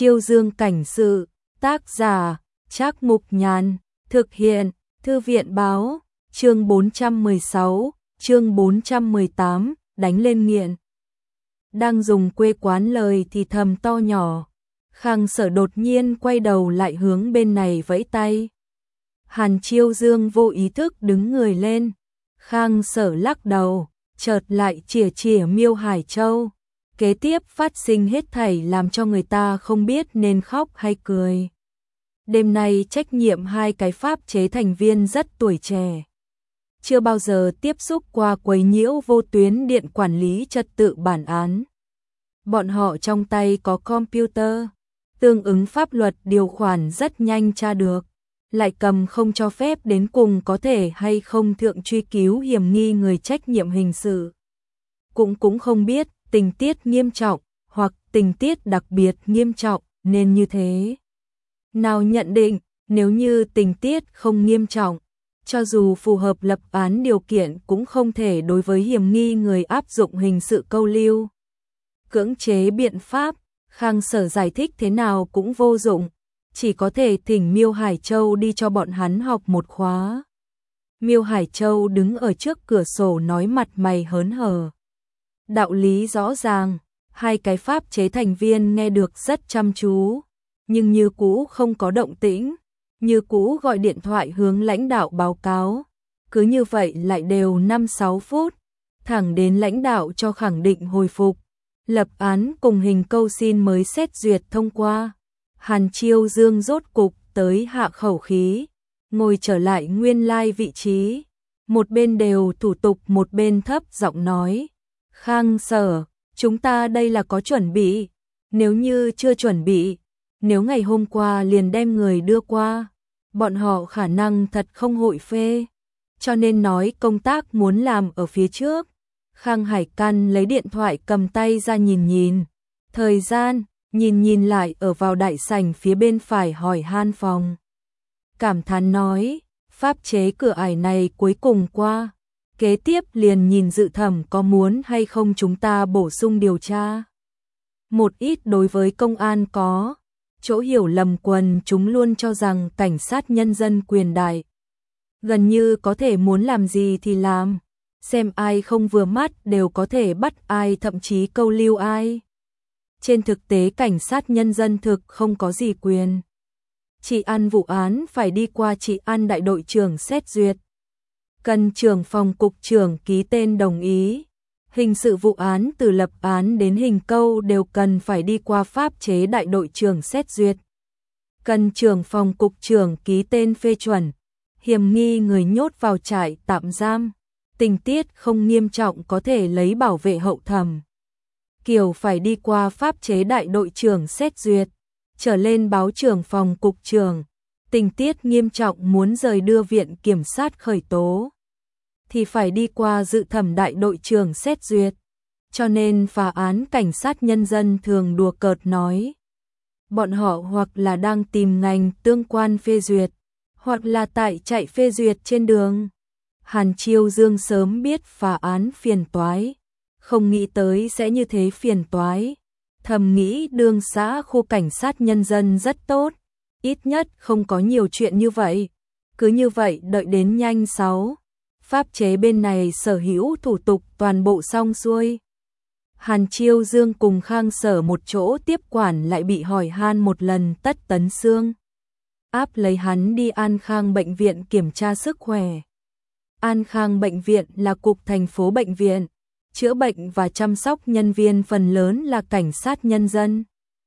Chiêu Dương cảnh sự, tác giả, Trác Mục Nhàn, thực hiện, Thư viện báo, chương 416, chương 418, đánh lên nghiện. Đang dùng quê quán lời thì thầm to nhỏ, Khang Sở đột nhiên quay đầu lại hướng bên này vẫy tay. Hàn Chiêu Dương vô ý thức đứng người lên, Khang Sở lắc đầu, chợt lại chỉa chỉa Miêu Hải Châu. Kế tiếp phát sinh hết thảy làm cho người ta không biết nên khóc hay cười. Đêm nay trách nhiệm hai cái pháp chế thành viên rất tuổi trẻ. Chưa bao giờ tiếp xúc qua quấy nhiễu vô tuyến điện quản lý trật tự bản án. Bọn họ trong tay có computer, tương ứng pháp luật điều khoản rất nhanh tra được, lại cầm không cho phép đến cùng có thể hay không thượng truy cứu hiểm nghi người trách nhiệm hình sự. Cũng không biết tình tiết nghiêm trọng hoặc tình tiết đặc biệt nghiêm trọng nên như thế nào nhận định. Nếu như tình tiết không nghiêm trọng, cho dù phù hợp lập án điều kiện cũng không thể đối với hiểm nghi người áp dụng hình sự câu lưu. Cưỡng chế biện pháp, Khang Sở giải thích thế nào cũng vô dụng, chỉ có thể thỉnh Miêu Hải Châu đi cho bọn hắn học một khóa. Miêu Hải Châu đứng ở trước cửa sổ nói mặt mày hớn hở. Đạo lý rõ ràng, hai cái pháp chế thành viên nghe được rất chăm chú, nhưng như cũ không có động tĩnh, như cũ gọi điện thoại hướng lãnh đạo báo cáo. Cứ như vậy lại đều 5-6 phút, thẳng đến lãnh đạo cho khẳng định hồi phục, lập án cùng hình câu xin mới xét duyệt thông qua. Hàn Chiêu Dương rốt cục tới hạ khẩu khí, ngồi trở lại nguyên lai vị trí, một bên đều thủ tục một bên thấp giọng nói. Khang Sở, chúng ta đây là có chuẩn bị, nếu như chưa chuẩn bị, nếu ngày hôm qua liền đem người đưa qua, bọn họ khả năng thật không hội phê, cho nên nói công tác muốn làm ở phía trước. Khang Hải Căn lấy điện thoại cầm tay ra nhìn, thời gian, nhìn lại ở vào đại sảnh phía bên phải hỏi han phòng. Cảm thán nói, pháp chế cửa ải này cuối cùng qua. Kế tiếp liền nhìn dự thẩm có muốn hay không chúng ta bổ sung điều tra. Một ít đối với công an có chỗ hiểu lầm quần chúng luôn cho rằng cảnh sát nhân dân quyền đại, gần như có thể muốn làm gì thì làm, xem ai không vừa mắt đều có thể bắt ai, thậm chí câu lưu ai. Trên thực tế cảnh sát nhân dân thực không có gì quyền. Trị an vụ án phải đi qua trị an đại đội trưởng xét duyệt, cần trưởng phòng cục trưởng ký tên đồng ý. Hình sự vụ án từ lập án đến hình câu đều cần phải đi qua pháp chế đại đội trưởng xét duyệt, cần trưởng phòng cục trưởng ký tên phê chuẩn. Hiểm nghi người nhốt vào trại tạm giam, tình tiết không nghiêm trọng có thể lấy bảo vệ hậu thẩm, kiểu phải đi qua pháp chế đại đội trưởng xét duyệt, trở lên báo trưởng phòng cục trưởng. Tình tiết nghiêm trọng muốn rời đưa viện kiểm sát khởi tố thì phải đi qua dự thẩm đại đội trưởng xét duyệt. Cho nên phá án cảnh sát nhân dân thường đùa cợt nói, bọn họ hoặc là đang tìm ngành tương quan phê duyệt, hoặc là tại chạy phê duyệt trên đường. Hàn Chiêu Dương sớm biết phá án phiền toái, không nghĩ tới sẽ như thế phiền toái. Thầm nghĩ đương xã khu cảnh sát nhân dân rất tốt, ít nhất không có nhiều chuyện như vậy. Cứ như vậy đợi đến nhanh 6. Pháp chế bên này sở hữu thủ tục toàn bộ xong xuôi. Hàn Chiêu Dương cùng Khang Sở một chỗ tiếp quản lại bị hỏi han một lần tất tấn xương. Áp lấy hắn đi An Khang bệnh viện kiểm tra sức khỏe. An Khang bệnh viện là cục thành phố bệnh viện, chữa bệnh và chăm sóc nhân viên phần lớn là cảnh sát nhân dân.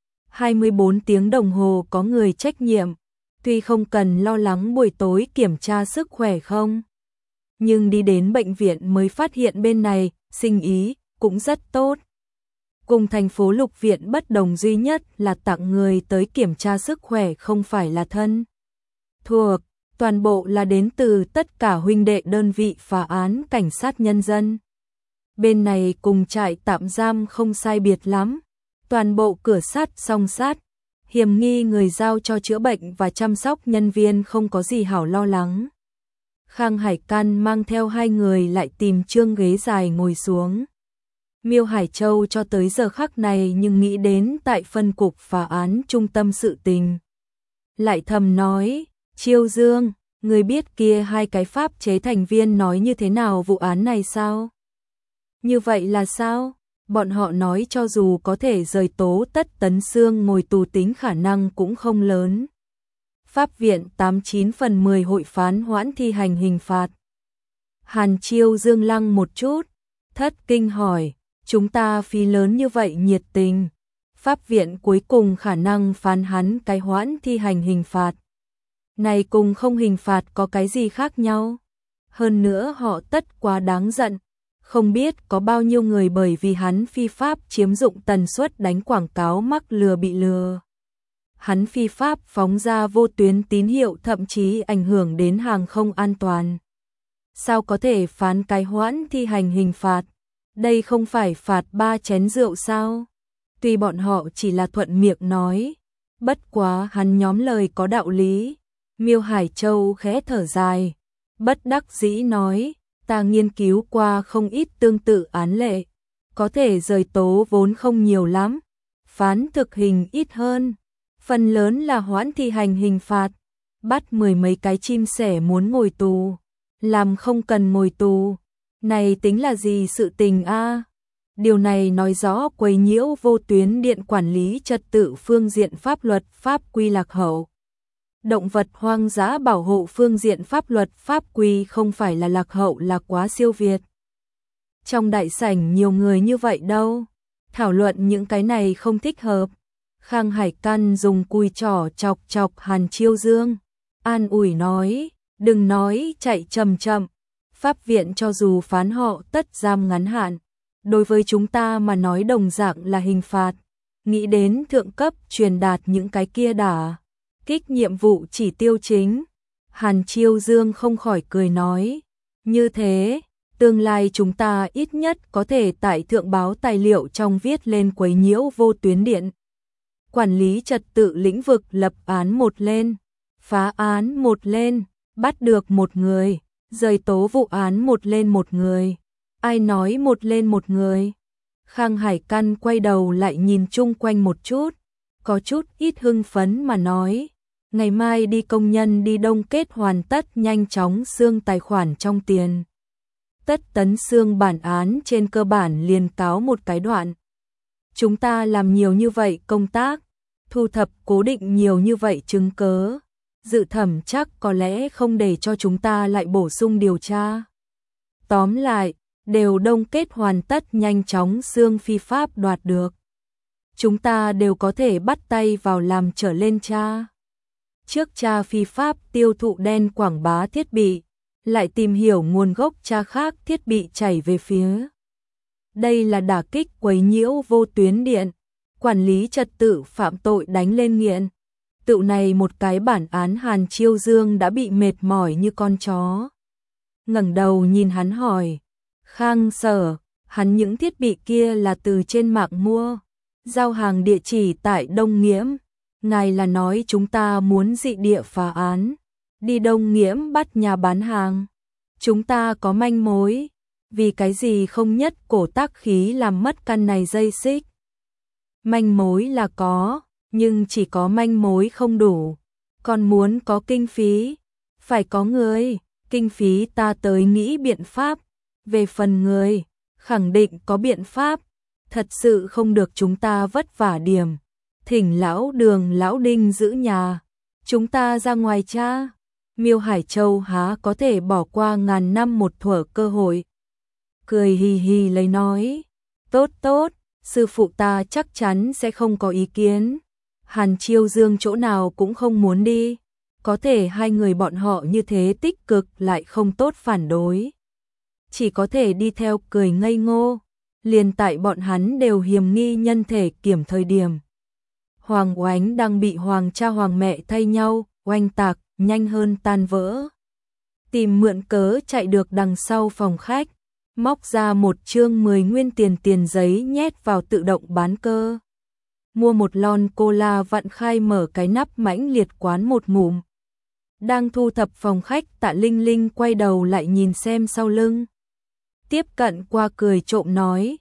24 tiếng đồng hồ có người trách nhiệm, tuy không cần lo lắng buổi tối kiểm tra sức khỏe không, nhưng đi đến bệnh viện mới phát hiện bên này sinh ý cũng rất tốt. Cùng thành phố Lục viện bất đồng duy nhất là tặng người tới kiểm tra sức khỏe không phải là thân thuộc, toàn bộ là đến từ tất cả huynh đệ đơn vị phá án cảnh sát nhân dân. Bên này cùng trại tạm giam không sai biệt lắm, toàn bộ cửa sắt song sắt, hiểm nghi người giao cho chữa bệnh và chăm sóc nhân viên không có gì hảo lo lắng. Khang Hải Căn mang theo hai người lại tìm trương ghế dài ngồi xuống. Miêu Hải Châu cho tới giờ khắc này nhưng nghĩ đến tại phân cục phá án trung tâm sự tình. Lại thầm nói, Chiêu Dương, người biết kia hai cái pháp chế thành viên nói như thế nào vụ án này sao? Như vậy là sao? Bọn họ nói cho dù có thể rời Tố Tất Tấn Xương ngồi tù tính khả năng cũng không lớn. Pháp viện 89/10 hội phán hoãn thi hành hình phạt. Hàn Chiêu Dương lăng một chút, thất kinh hỏi, chúng ta phí lớn như vậy nhiệt tình. Pháp viện cuối cùng khả năng phán hắn cái hoãn thi hành hình phạt. Này cùng không hình phạt có cái gì khác nhau? Hơn nữa họ tất quá đáng giận. Không biết có bao nhiêu người bởi vì hắn phi pháp chiếm dụng tần suất đánh quảng cáo mắc lừa bị lừa. Hắn phi pháp phóng ra vô tuyến tín hiệu thậm chí ảnh hưởng đến hàng không an toàn. Sao có thể phán cái hoãn thi hành hình phạt? Đây không phải phạt 3 chén rượu sao? Tuy bọn họ chỉ là thuận miệng nói, bất quá hắn nhóm lời có đạo lý. Miêu Hải Châu khẽ thở dài, bất đắc dĩ nói, ta nghiên cứu qua không ít tương tự án lệ, có thể rời tố vốn không nhiều lắm, phán thực hình ít hơn, phần lớn là hoãn thi hành hình phạt, bắt 10 mấy cái chim sẻ muốn ngồi tù, làm không cần ngồi tù, này tính là gì sự tình a? Điều này nói rõ quấy nhiễu vô tuyến điện quản lý trật tự phương diện pháp luật pháp quy lạc hậu. Động vật hoang dã bảo hộ phương diện pháp luật pháp quy không phải là lạc hậu là quá siêu việt. Trong đại sảnh nhiều người như vậy đâu, thảo luận những cái này không thích hợp. Khang Hải Căn dùng cùi trỏ chọc chọc Hàn Chiêu Dương, an ủi nói, đừng nói chạy chậm chậm, pháp viện cho dù phán họ tất giam ngắn hạn, đối với chúng ta mà nói đồng dạng là hình phạt, nghĩ đến thượng cấp truyền đạt những cái kia đả kích nhiệm vụ chỉ tiêu chính. Hàn Chiêu Dương không khỏi cười nói, như thế, tương lai chúng ta ít nhất có thể tại thượng báo tài liệu trong viết lên quấy nhiễu vô tuyến điện. Quản lý trật tự lĩnh vực lập án một lên, phá án một lên, bắt được một người, rời tố vụ án một lên một người. Ai nói một lên một người? Khang Hải Căn quay đầu lại nhìn chung quanh một chút, có chút ít hưng phấn mà nói, ngày mai đi công nhân đi đông kết hoàn tất nhanh chóng xương tài khoản trong tiền. Tất Tấn Xương bản án trên cơ bản liền cáo một cái đoạn. Chúng ta làm nhiều như vậy công tác, thu thập cố định nhiều như vậy chứng cớ, dự thẩm chắc có lẽ không để cho chúng ta lại bổ sung điều tra. Tóm lại, đều đông kết hoàn tất nhanh chóng xương phi pháp đoạt được. Chúng ta đều có thể bắt tay vào làm trở lên tra. Trước tra phi pháp tiêu thụ đen quảng bá thiết bị, lại tìm hiểu nguồn gốc tra khác thiết bị chảy về phía. Đây là đả kích quấy nhiễu vô tuyến điện, quản lý trật tự phạm tội đánh lên nghiện. Tự này một cái bản án Hàn Chiêu Dương đã bị mệt mỏi như con chó. Ngẩng đầu nhìn hắn hỏi, Khang Sở, hắn những thiết bị kia là từ trên mạng mua, giao hàng địa chỉ tại Đông Nghiễm. Ngài là nói chúng ta muốn dị địa phá án, đi Đông Nghiễm bắt nhà bán hàng. Chúng ta có manh mối, vì cái gì không nhất cổ tác khí làm mất căn này dây xích. Manh mối là có, nhưng chỉ có manh mối không đủ, còn muốn có kinh phí, phải có người, kinh phí ta tới nghĩ biện pháp, về phần người, khẳng định có biện pháp, thật sự không được chúng ta vất vả điểm. Thỉnh lão Đường lão Đinh giữ nhà, chúng ta ra ngoài cha. Miêu Hải Châu há có thể bỏ qua ngàn năm một thuở cơ hội. Cười hì hì lấy nói, tốt tốt, sư phụ ta chắc chắn sẽ không có ý kiến. Hàn Chiêu Dương chỗ nào cũng không muốn đi, có thể hai người bọn họ như thế tích cực lại không tốt phản đối. Chỉ có thể đi theo cười ngây ngô, liền tại bọn hắn đều hiềm nghi nhân thể kiểm thời điểm. Hoàng Oánh đang bị hoàng cha hoàng mẹ thay nhau, oanh tạc, nhanh hơn tan vỡ. Tìm mượn cớ chạy được đằng sau phòng khách, móc ra một chương 10 nguyên tiền giấy nhét vào tự động bán cơ. Mua một lon cola vặn khai mở cái nắp mãnh liệt quán một ngụm. Đang thu thập phòng khách Tạ Linh Linh quay đầu lại nhìn xem sau lưng. Tiếp cận qua cười trộm nói,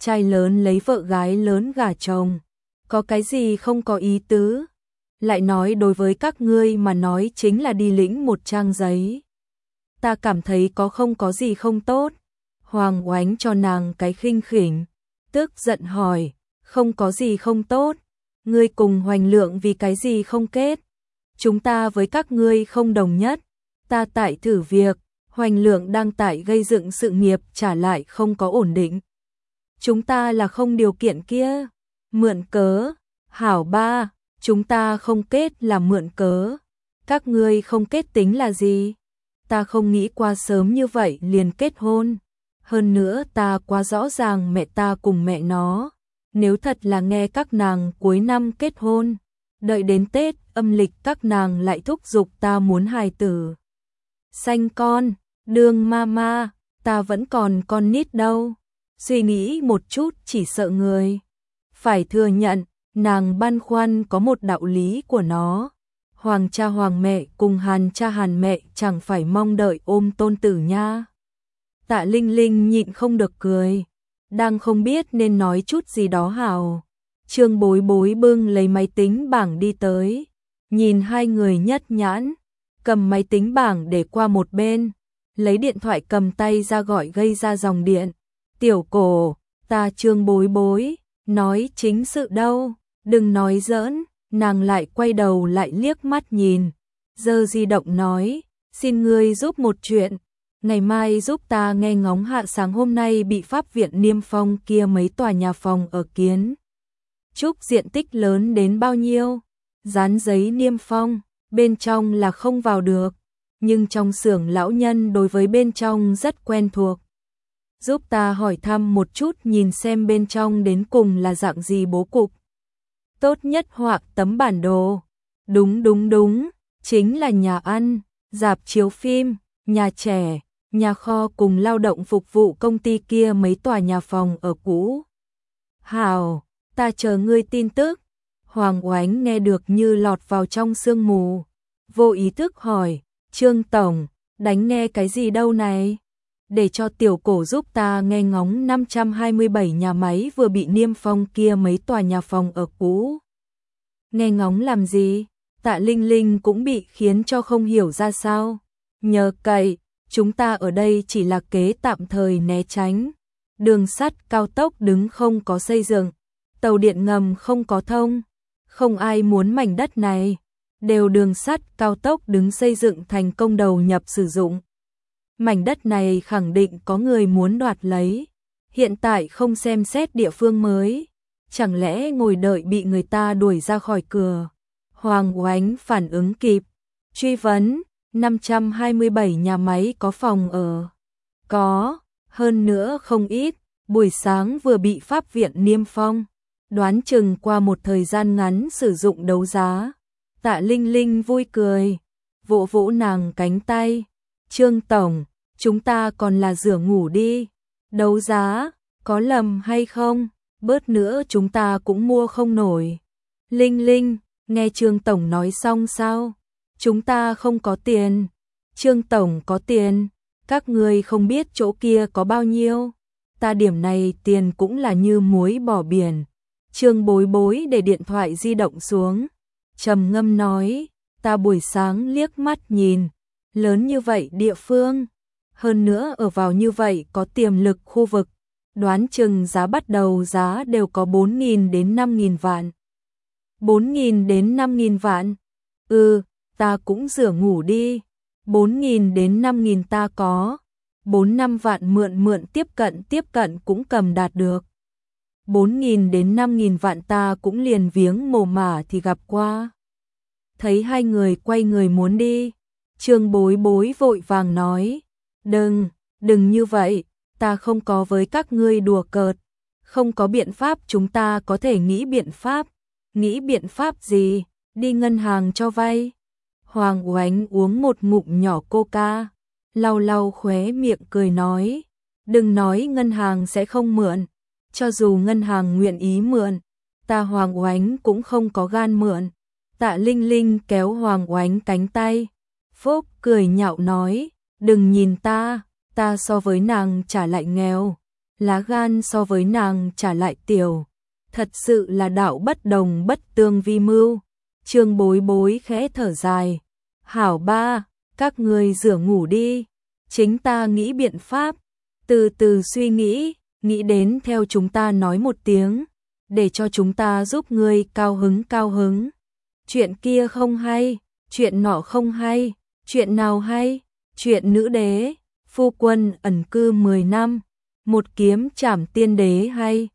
trai lớn lấy vợ gái lớn gả chồng, có cái gì không có ý tứ, lại nói đối với các ngươi mà nói chính là đi lĩnh một trang giấy. Ta cảm thấy không có gì không tốt. Hoàng Oánh cho nàng cái khinh khỉnh, tức giận hỏi, không có gì không tốt, ngươi cùng Hoành Lượng vì cái gì không kết? Chúng ta với các ngươi không đồng nhất, ta tại thử việc, Hoành Lượng đang tại gây dựng sự nghiệp trả lại không có ổn định. Chúng ta là không điều kiện kia, mượn cớ, hảo ba, chúng ta không kết là mượn cớ, các ngươi không kết tính là gì? Ta không nghĩ qua sớm như vậy liền kết hôn, hơn nữa ta quá rõ ràng mẹ ta cùng mẹ nó, nếu thật là nghe các nàng cuối năm kết hôn, đợi đến Tết âm lịch các nàng lại thúc giục ta muốn hài tử. Sanh con, đương mama, ta vẫn còn con nít đâu. Suy nghĩ một chút chỉ sợ người. Phải thừa nhận, nàng băn khoăn có một đạo lý của nó. Hoàng cha hoàng mẹ cùng Hàn cha Hàn mẹ chẳng phải mong đợi ôm tôn tử nha. Tạ Linh Linh nhịn không được cười, đang không biết nên nói chút gì đó hảo. Trương Bối Bối bưng lấy máy tính bảng đi tới, nhìn hai người nhất nhãn, cầm máy tính bảng để qua một bên, lấy điện thoại cầm tay ra gọi gây ra dòng điện. Tiểu Cổ, ta Trương Bối Bối, nói chính sự đâu, đừng nói giỡn. Nàng lại quay đầu lại liếc mắt nhìn, giơ di động nói, xin ngươi giúp một chuyện, ngày mai giúp ta nghe ngóng hạ sáng hôm nay bị pháp viện niêm phong kia mấy tòa nhà phòng ở Kiến Trúc diện tích lớn đến bao nhiêu, dán giấy niêm phong, bên trong là không vào được, nhưng trong xưởng lão nhân đối với bên trong rất quen thuộc. Giúp ta hỏi thăm một chút nhìn xem bên trong đến cùng là dạng gì bố cục. Tốt nhất họa tấm bản đồ. Đúng, chính là nhà ăn, rạp chiếu phim, nhà trẻ, nhà kho cùng lao động phục vụ công ty kia mấy tòa nhà phòng ở cũ. Hảo, ta chờ ngươi tin tức. Hoàng Oánh nghe được như lọt vào trong sương mù, vô ý thức hỏi, Trương Tổng, đánh nghe cái gì đâu này? Để cho Tiểu Cổ giúp ta nghe ngóng 527 nhà máy vừa bị niêm phong kia mấy tòa nhà phòng ở cũ. Nghe ngóng làm gì? Tạ Linh Linh cũng bị khiến cho không hiểu ra sao. Nhờ cậy, chúng ta ở đây chỉ là kế tạm thời né tránh. Đường sắt cao tốc đứng không có xây dựng, tàu điện ngầm không có thông, không ai muốn mảnh đất này. Đều đường sắt cao tốc đứng xây dựng thành công đầu nhập sử dụng. Mảnh đất này khẳng định có người muốn đoạt lấy, hiện tại không xem xét địa phương mới, chẳng lẽ ngồi đợi bị người ta đuổi ra khỏi cửa. Hoàng Oánh phản ứng kịp, truy vấn, 527 nhà máy có phòng ở? Có, hơn nữa không ít, buổi sáng vừa bị pháp viện niêm phong, đoán chừng qua một thời gian ngắn sử dụng đấu giá. Tạ Linh Linh vui cười, vỗ vỗ nàng cánh tay, Trương Tổng, chúng ta còn là rửa ngủ đi, đấu giá, có lầm hay không, bớt nữa chúng ta cũng mua không nổi. Linh Linh, nghe Trương Tổng nói xong sao? Chúng ta không có tiền. Trương Tổng có tiền, các ngươi không biết chỗ kia có bao nhiêu. Ta điểm này tiền cũng là như muối bỏ biển. Trương Bối Bối để điện thoại di động xuống, trầm ngâm nói, ta buổi sáng liếc mắt nhìn, lớn như vậy địa phương, hơn nữa ở vào như vậy có tiềm lực khu vực, đoán chừng giá bắt đầu giá đều có 4.000 đến 5.000 vạn. 4.000 đến 5.000 vạn? Ta cũng rửa ngủ đi. 4.000 đến 5.000 ta có. 4-5 vạn mượn tiếp cận cũng cầm đạt được. 4.000 đến 5.000 vạn ta cũng liền viếng mồ mả thì gặp qua. Thấy hai người quay người muốn đi, Trương Bối Bối vội vàng nói, đừng như vậy, ta không có với các ngươi đùa cợt, không có biện pháp chúng ta có thể nghĩ biện pháp. Nghĩ biện pháp gì? Đi ngân hàng cho vay. Hoàng Oánh uống một ngụm nhỏ coca, lau lau khóe miệng cười nói, đừng nói ngân hàng sẽ không mượn, cho dù ngân hàng nguyện ý mượn, ta Hoàng Oánh cũng không có gan mượn. Tạ Linh Linh kéo Hoàng Oánh cánh tay, Phúc cười nhạo nói, đừng nhìn ta so với nàng trả lại nghèo, lá gan so với nàng trả lại tiểu. Thật sự là đạo bất đồng bất tương vi mưu. Trương Bối Bối khẽ thở dài. Hảo ba, các ngươi rửa ngủ đi. Chính ta nghĩ biện pháp. Từ từ suy nghĩ đến theo chúng ta nói một tiếng. Để cho chúng ta giúp ngươi cao hứng. Chuyện kia không hay, chuyện nọ không hay, chuyện nào hay, chuyện nữ đế, phu quân ẩn cư 10 năm, một kiếm trảm tiên đế hay.